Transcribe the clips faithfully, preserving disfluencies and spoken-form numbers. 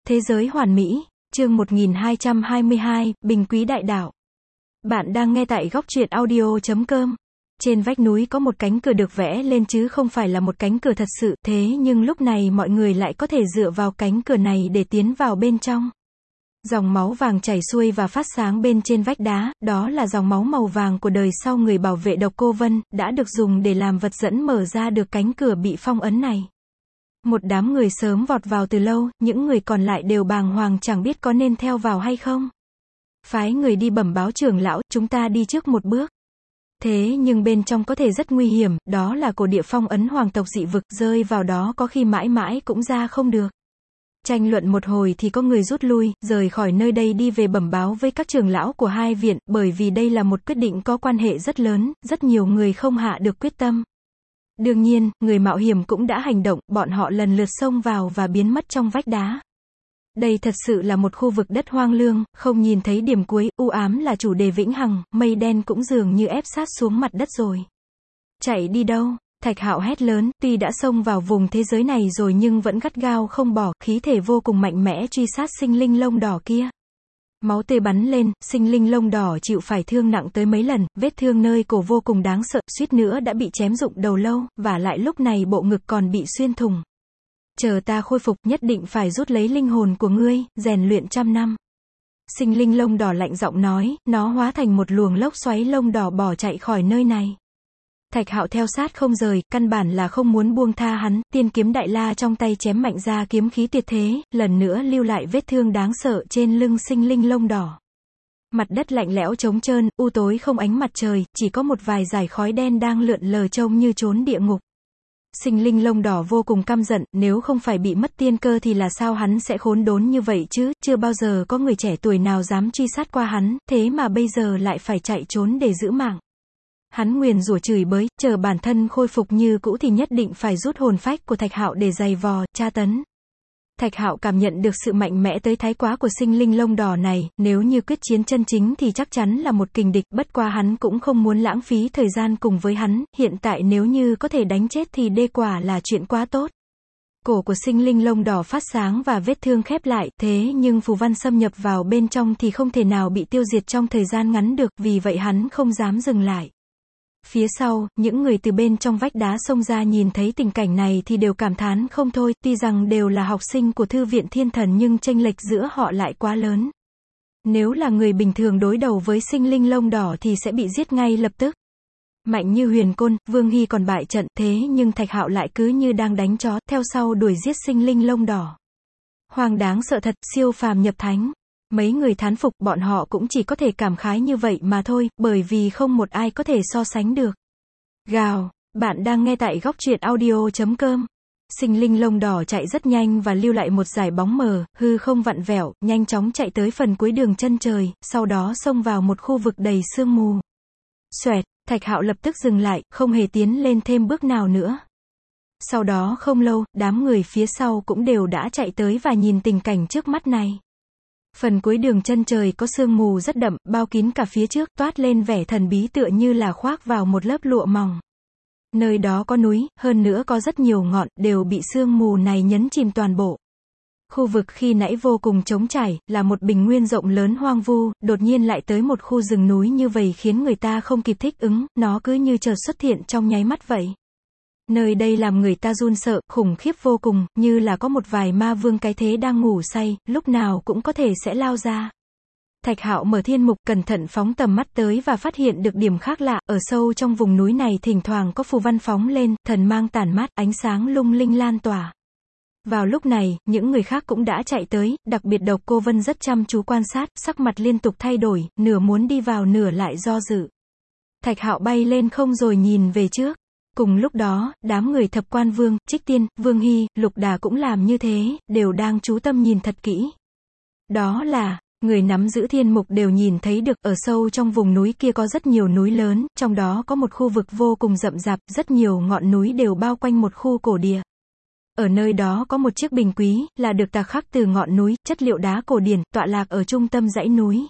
Thế giới hoàn mỹ, chương một nghìn hai trăm hai mươi hai, Bình Quý Đại Đạo. Bạn đang nghe tại góc truyện audio chấm com. Trên vách núi có một cánh cửa được vẽ lên chứ không phải là một cánh cửa thật sự, thế nhưng lúc này mọi người lại có thể dựa vào cánh cửa này để tiến vào bên trong. Dòng máu vàng chảy xuôi và phát sáng bên trên vách đá, đó là dòng máu màu vàng của đời sau người bảo vệ Độc Cô Vân, đã được dùng để làm vật dẫn mở ra được cánh cửa bị phong ấn này. Một đám người sớm vọt vào từ lâu, những người còn lại đều bàng hoàng chẳng biết có nên theo vào hay không. Phái người đi bẩm báo trưởng lão, chúng ta đi trước một bước. Thế nhưng bên trong có thể rất nguy hiểm, đó là cổ địa phong ấn hoàng tộc dị vực, rơi vào đó có khi mãi mãi cũng ra không được. Tranh luận một hồi thì có người rút lui, rời khỏi nơi đây đi về bẩm báo với các trưởng lão của hai viện, bởi vì đây là một quyết định có quan hệ rất lớn, rất nhiều người không hạ được quyết tâm. Đương nhiên, người mạo hiểm cũng đã hành động, bọn họ lần lượt xông vào và biến mất trong vách đá. Đây thật sự là một khu vực đất hoang lương, không nhìn thấy điểm cuối, u ám là chủ đề vĩnh hằng, mây đen cũng dường như ép sát xuống mặt đất rồi. Chạy đi đâu? Thạch Hạo hét lớn, tuy đã xông vào vùng thế giới này rồi nhưng vẫn gắt gao không bỏ, khí thể vô cùng mạnh mẽ truy sát sinh linh lông đỏ kia. Máu tươi bắn lên, sinh linh lông đỏ chịu phải thương nặng tới mấy lần, vết thương nơi cổ vô cùng đáng sợ, suýt nữa đã bị chém rụng đầu lâu, và lại lúc này bộ ngực còn bị xuyên thủng. Chờ ta khôi phục, nhất định phải rút lấy linh hồn của ngươi, rèn luyện trăm năm. Sinh linh lông đỏ lạnh giọng nói, nó hóa thành một luồng lốc xoáy lông đỏ bỏ chạy khỏi nơi này. Thạch Hạo theo sát không rời, căn bản là không muốn buông tha hắn, tiên kiếm đại la trong tay chém mạnh ra kiếm khí tuyệt thế, lần nữa lưu lại vết thương đáng sợ trên lưng sinh linh lông đỏ. Mặt đất lạnh lẽo trống trơn, u tối không ánh mặt trời, chỉ có một vài dải khói đen đang lượn lờ trông như trốn địa ngục. Sinh linh lông đỏ vô cùng căm giận, nếu không phải bị mất tiên cơ thì là sao hắn sẽ khốn đốn như vậy chứ, chưa bao giờ có người trẻ tuổi nào dám truy sát qua hắn, thế mà bây giờ lại phải chạy trốn để giữ mạng. Hắn nguyền rủa chửi bới, chờ bản thân khôi phục như cũ thì nhất định phải rút hồn phách của Thạch Hạo để giày vò, tra tấn. Thạch Hạo cảm nhận được sự mạnh mẽ tới thái quá của sinh linh lông đỏ này, nếu như quyết chiến chân chính thì chắc chắn là một kình địch, bất qua hắn cũng không muốn lãng phí thời gian cùng với hắn, hiện tại nếu như có thể đánh chết thì đê quả là chuyện quá tốt. Cổ của sinh linh lông đỏ phát sáng và vết thương khép lại, thế nhưng phù văn xâm nhập vào bên trong thì không thể nào bị tiêu diệt trong thời gian ngắn được, vì vậy hắn không dám dừng lại. Phía sau, những người từ bên trong vách đá xông ra nhìn thấy tình cảnh này thì đều cảm thán không thôi, tuy rằng đều là học sinh của thư viện thiên thần nhưng chênh lệch giữa họ lại quá lớn. Nếu là người bình thường đối đầu với sinh linh lông đỏ thì sẽ bị giết ngay lập tức. Mạnh như huyền côn, Vương Hy còn bại trận, thế nhưng Thạch Hạo lại cứ như đang đánh chó, theo sau đuổi giết sinh linh lông đỏ. Hoàng đáng sợ thật, siêu phàm nhập thánh. Mấy người thán phục, bọn họ cũng chỉ có thể cảm khái như vậy mà thôi, bởi vì không một ai có thể so sánh được. Gào, bạn đang nghe tại góc truyện audio chấm com. Sinh linh lông đỏ chạy rất nhanh và lưu lại một dải bóng mờ, hư không vặn vẹo, nhanh chóng chạy tới phần cuối đường chân trời, sau đó xông vào một khu vực đầy sương mù. Xoẹt, Thạch Hạo lập tức dừng lại, không hề tiến lên thêm bước nào nữa. Sau đó không lâu, đám người phía sau cũng đều đã chạy tới và nhìn tình cảnh trước mắt này. Phần cuối đường chân trời có sương mù rất đậm, bao kín cả phía trước, toát lên vẻ thần bí tựa như là khoác vào một lớp lụa mỏng. Nơi đó có núi, hơn nữa có rất nhiều ngọn, đều bị sương mù này nhấn chìm toàn bộ. Khu vực khi nãy vô cùng trống trải, là một bình nguyên rộng lớn hoang vu, đột nhiên lại tới một khu rừng núi như vậy khiến người ta không kịp thích ứng, nó cứ như chợt xuất hiện trong nháy mắt vậy. Nơi đây làm người ta run sợ, khủng khiếp vô cùng, như là có một vài ma vương cái thế đang ngủ say, lúc nào cũng có thể sẽ lao ra. Thạch Hạo mở thiên mục, cẩn thận phóng tầm mắt tới và phát hiện được điểm khác lạ, ở sâu trong vùng núi này thỉnh thoảng có phù văn phóng lên, thần mang tản mát, ánh sáng lung linh lan tỏa. Vào lúc này, những người khác cũng đã chạy tới, đặc biệt Độc Cô Vân rất chăm chú quan sát, sắc mặt liên tục thay đổi, nửa muốn đi vào nửa lại do dự. Thạch Hạo bay lên không rồi nhìn về trước. Cùng lúc đó, đám người Thập Quan Vương, Trích Tiên, Vương Hy, Lục Đà cũng làm như thế, đều đang chú tâm nhìn thật kỹ. Đó là, người nắm giữ thiên mục đều nhìn thấy được, ở sâu trong vùng núi kia có rất nhiều núi lớn, trong đó có một khu vực vô cùng rậm rạp, rất nhiều ngọn núi đều bao quanh một khu cổ địa. Ở nơi đó có một chiếc bình quý, là được tạc khắc từ ngọn núi, chất liệu đá cổ điển, tọa lạc ở trung tâm dãy núi.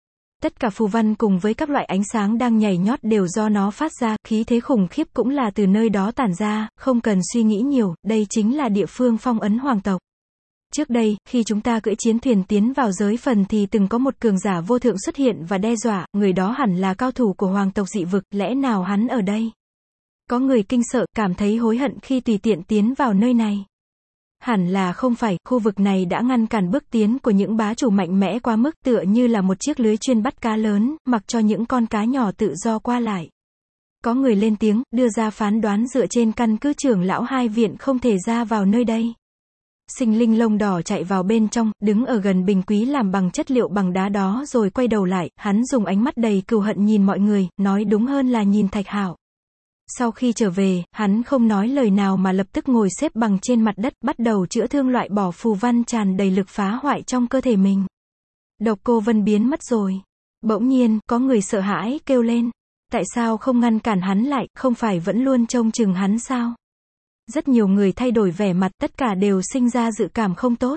Tất cả phù văn cùng với các loại ánh sáng đang nhảy nhót đều do nó phát ra, khí thế khủng khiếp cũng là từ nơi đó tản ra, không cần suy nghĩ nhiều, đây chính là địa phương phong ấn hoàng tộc. Trước đây, khi chúng ta cưỡi chiến thuyền tiến vào giới phần thì từng có một cường giả vô thượng xuất hiện và đe dọa, người đó hẳn là cao thủ của hoàng tộc dị vực, lẽ nào hắn ở đây? Có người kinh sợ, cảm thấy hối hận khi tùy tiện tiến vào nơi này. Hẳn là không phải, khu vực này đã ngăn cản bước tiến của những bá chủ mạnh mẽ quá mức, tựa như là một chiếc lưới chuyên bắt cá lớn, mặc cho những con cá nhỏ tự do qua lại. Có người lên tiếng, đưa ra phán đoán dựa trên căn cứ trưởng lão hai viện không thể ra vào nơi đây. Sinh linh lông đỏ chạy vào bên trong, đứng ở gần bình quý làm bằng chất liệu bằng đá đó rồi quay đầu lại, hắn dùng ánh mắt đầy cừu hận nhìn mọi người, nói đúng hơn là nhìn Thạch Hạo. Sau khi trở về, hắn không nói lời nào mà lập tức ngồi xếp bằng trên mặt đất, bắt đầu chữa thương loại bỏ phù văn tràn đầy lực phá hoại trong cơ thể mình. Độc Cô Vân biến mất rồi. Bỗng nhiên, có người sợ hãi kêu lên. Tại sao không ngăn cản hắn lại, không phải vẫn luôn trông chừng hắn sao? Rất nhiều người thay đổi vẻ mặt, tất cả đều sinh ra dự cảm không tốt.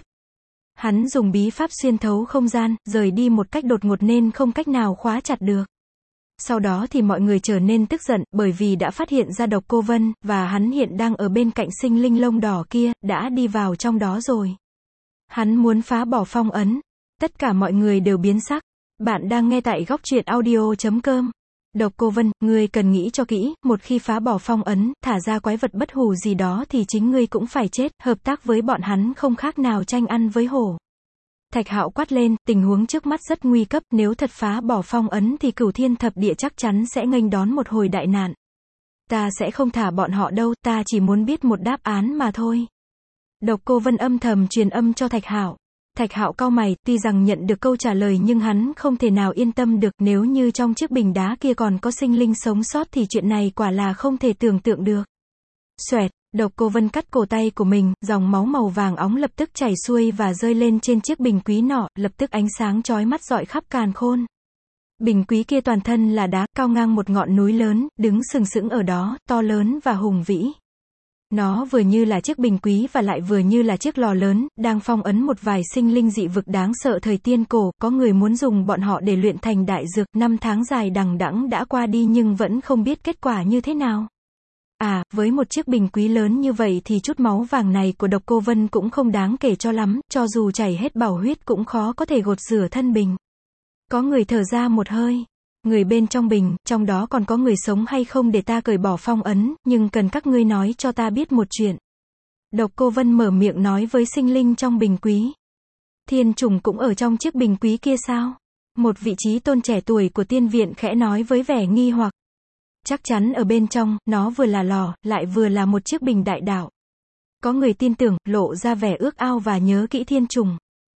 Hắn dùng bí pháp xuyên thấu không gian, rời đi một cách đột ngột nên không cách nào khóa chặt được. Sau đó thì mọi người trở nên tức giận, bởi vì đã phát hiện ra Độc Cô Vân, và hắn hiện đang ở bên cạnh sinh linh lông đỏ kia, đã đi vào trong đó rồi. Hắn muốn phá bỏ phong ấn. Tất cả mọi người đều biến sắc. Bạn đang nghe tại góc truyện audio chấm com. Độc Cô Vân, ngươi cần nghĩ cho kỹ, một khi phá bỏ phong ấn, thả ra quái vật bất hủ gì đó thì chính ngươi cũng phải chết, hợp tác với bọn hắn không khác nào tranh ăn với hổ. Thạch Hạo quát lên, tình huống trước mắt rất nguy cấp, nếu thật phá bỏ phong ấn thì Cửu Thiên Thập Địa chắc chắn sẽ nghênh đón một hồi đại nạn. Ta sẽ không thả bọn họ đâu, ta chỉ muốn biết một đáp án mà thôi. Độc Cô Vân âm thầm truyền âm cho Thạch Hạo. Thạch Hạo cau mày, tuy rằng nhận được câu trả lời nhưng hắn không thể nào yên tâm được, nếu như trong chiếc bình đá kia còn có sinh linh sống sót thì chuyện này quả là không thể tưởng tượng được. Xoẹt, Độc Cô Vân cắt cổ tay của mình, dòng máu màu vàng óng lập tức chảy xuôi và rơi lên trên chiếc bình quý nọ, lập tức ánh sáng chói mắt rọi khắp càn khôn. Bình quý kia toàn thân là đá, cao ngang một ngọn núi lớn, đứng sừng sững ở đó, to lớn và hùng vĩ. Nó vừa như là chiếc bình quý và lại vừa như là chiếc lò lớn, đang phong ấn một vài sinh linh dị vực đáng sợ thời tiên cổ, có người muốn dùng bọn họ để luyện thành đại dược, năm tháng dài đằng đẵng đã qua đi nhưng vẫn không biết kết quả như thế nào. À, với một chiếc bình quý lớn như vậy thì chút máu vàng này của Độc Cô Vân cũng không đáng kể cho lắm, cho dù chảy hết bảo huyết cũng khó có thể gột rửa thân bình. Có người thở ra một hơi. Người bên trong bình, trong đó còn có người sống hay không để ta cởi bỏ phong ấn, nhưng cần các ngươi nói cho ta biết một chuyện. Độc Cô Vân mở miệng nói với sinh linh trong bình quý. Thiên trùng cũng ở trong chiếc bình quý kia sao? Một vị trí tôn trẻ tuổi của tiên viện khẽ nói với vẻ nghi hoặc. Chắc chắn ở bên trong, nó vừa là lò, lại vừa là một chiếc bình đại đạo. Có người tin tưởng, lộ ra vẻ ước ao và nhớ kỹ thiên trùng.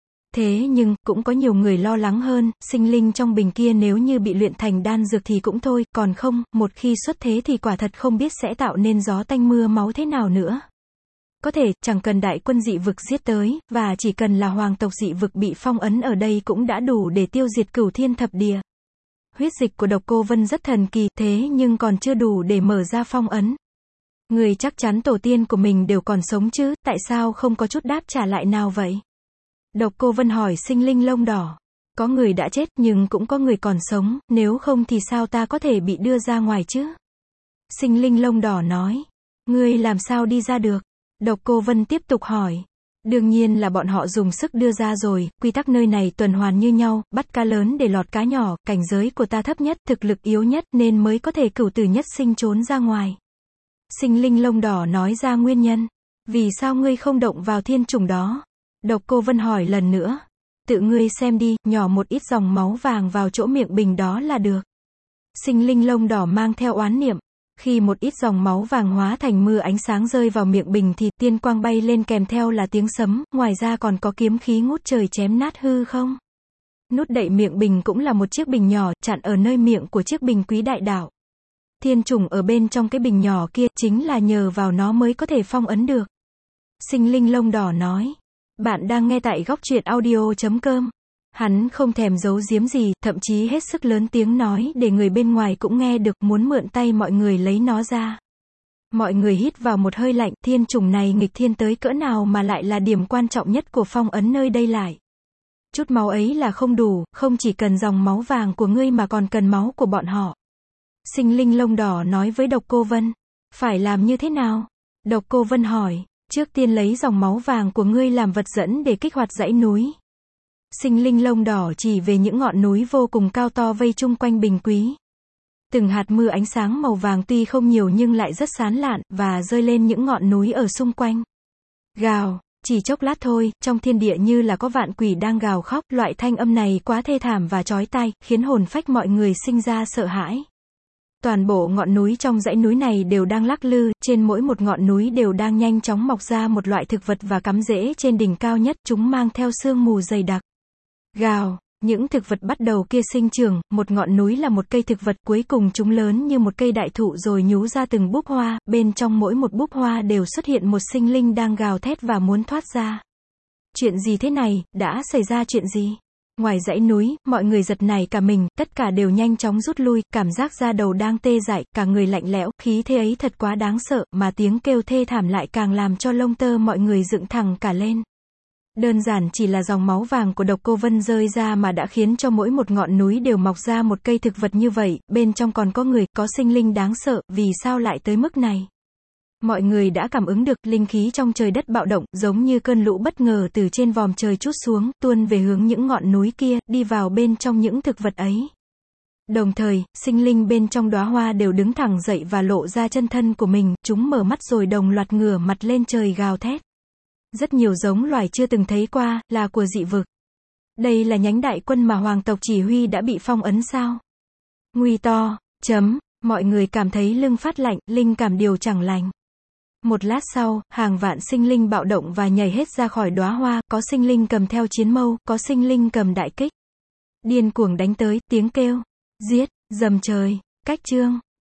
Thế nhưng, cũng có nhiều người lo lắng hơn, sinh linh trong bình kia nếu như bị luyện thành đan dược thì cũng thôi, còn không, một khi xuất thế thì quả thật không biết sẽ tạo nên gió tanh mưa máu thế nào nữa. Có thể, chẳng cần đại quân dị vực giết tới, và chỉ cần là hoàng tộc dị vực bị phong ấn ở đây cũng đã đủ để tiêu diệt Cửu Thiên Thập Địa. Huyết dịch của Độc Cô Vân rất thần kỳ, thế nhưng còn chưa đủ để mở ra phong ấn. Người chắc chắn tổ tiên của mình đều còn sống chứ, tại sao không có chút đáp trả lại nào vậy? Độc Cô Vân hỏi sinh linh lông đỏ. Có người đã chết nhưng cũng có người còn sống, nếu không thì sao ta có thể bị đưa ra ngoài chứ? Sinh linh lông đỏ nói. Ngươi làm sao đi ra được? Độc Cô Vân tiếp tục hỏi. Đương nhiên là bọn họ dùng sức đưa ra rồi, quy tắc nơi này tuần hoàn như nhau, bắt cá lớn để lọt cá nhỏ, cảnh giới của ta thấp nhất, thực lực yếu nhất nên mới có thể cửu tử nhất sinh trốn ra ngoài. Sinh linh lông đỏ nói ra nguyên nhân. Vì sao ngươi không động vào thiên trùng đó? Độc Cô Vân hỏi lần nữa. Tự ngươi xem đi, nhỏ một ít dòng máu vàng vào chỗ miệng bình đó là được. Sinh linh lông đỏ mang theo oán niệm. Khi một ít dòng máu vàng hóa thành mưa ánh sáng rơi vào miệng bình thì tiên quang bay lên kèm theo là tiếng sấm, ngoài ra còn có kiếm khí ngút trời chém nát hư không. Nút đậy miệng bình cũng là một chiếc bình nhỏ, chặn ở nơi miệng của chiếc bình quý đại đạo. Thiên trùng ở bên trong cái bình nhỏ kia, chính là nhờ vào nó mới có thể phong ấn được. Sinh linh lông đỏ nói. Bạn đang nghe tại góc truyện audio chấm com. Hắn không thèm giấu giếm gì, thậm chí hết sức lớn tiếng nói để người bên ngoài cũng nghe được, muốn mượn tay mọi người lấy nó ra. Mọi người hít vào một hơi lạnh, thiên trùng này nghịch thiên tới cỡ nào mà lại là điểm quan trọng nhất của phong ấn nơi đây lại. Chút máu ấy là không đủ, không chỉ cần dòng máu vàng của ngươi mà còn cần máu của bọn họ. Sinh linh lông đỏ nói với Độc Cô Vân. Phải làm như thế nào? Độc Cô Vân hỏi. Trước tiên lấy dòng máu vàng của ngươi làm vật dẫn để kích hoạt dãy núi. Sinh linh lông đỏ chỉ về những ngọn núi vô cùng cao to vây chung quanh Bình Quý. Từng hạt mưa ánh sáng màu vàng tuy không nhiều nhưng lại rất sáng lạn, và rơi lên những ngọn núi ở xung quanh. Gào, chỉ chốc lát thôi, trong thiên địa như là có vạn quỷ đang gào khóc, loại thanh âm này quá thê thảm và chói tai, khiến hồn phách mọi người sinh ra sợ hãi. Toàn bộ ngọn núi trong dãy núi này đều đang lắc lư, trên mỗi một ngọn núi đều đang nhanh chóng mọc ra một loại thực vật và cắm rễ trên đỉnh cao nhất, chúng mang theo sương mù dày đặc. Gào, những thực vật bắt đầu kia sinh trưởng, một ngọn núi là một cây thực vật, cuối cùng chúng lớn như một cây đại thụ rồi nhú ra từng búp hoa, bên trong mỗi một búp hoa đều xuất hiện một sinh linh đang gào thét và muốn thoát ra. Chuyện gì thế này, đã xảy ra chuyện gì? Ngoài dãy núi, mọi người giật nảy cả mình, tất cả đều nhanh chóng rút lui, cảm giác da đầu đang tê dại, cả người lạnh lẽo, khí thế ấy thật quá đáng sợ, mà tiếng kêu thê thảm lại càng làm cho lông tơ mọi người dựng thẳng cả lên. Đơn giản chỉ là dòng máu vàng của Độc Cô Vân rơi ra mà đã khiến cho mỗi một ngọn núi đều mọc ra một cây thực vật như vậy, bên trong còn có người, có sinh linh đáng sợ, vì sao lại tới mức này? Mọi người đã cảm ứng được, linh khí trong trời đất bạo động, giống như cơn lũ bất ngờ từ trên vòm trời trút xuống, tuôn về hướng những ngọn núi kia, đi vào bên trong những thực vật ấy. Đồng thời, sinh linh bên trong đóa hoa đều đứng thẳng dậy và lộ ra chân thân của mình, chúng mở mắt rồi đồng loạt ngửa mặt lên trời gào thét. Rất nhiều giống loài chưa từng thấy qua, là của dị vực. Đây là nhánh đại quân mà hoàng tộc chỉ huy đã bị phong ấn sao? Nguy to, chấm, mọi người cảm thấy lưng phát lạnh, linh cảm điều chẳng lành. Một lát sau, hàng vạn sinh linh bạo động và nhảy hết ra khỏi đóa hoa, có sinh linh cầm theo chiến mâu, có sinh linh cầm đại kích. Điên cuồng đánh tới, tiếng kêu, giết, dầm trời, cách chương.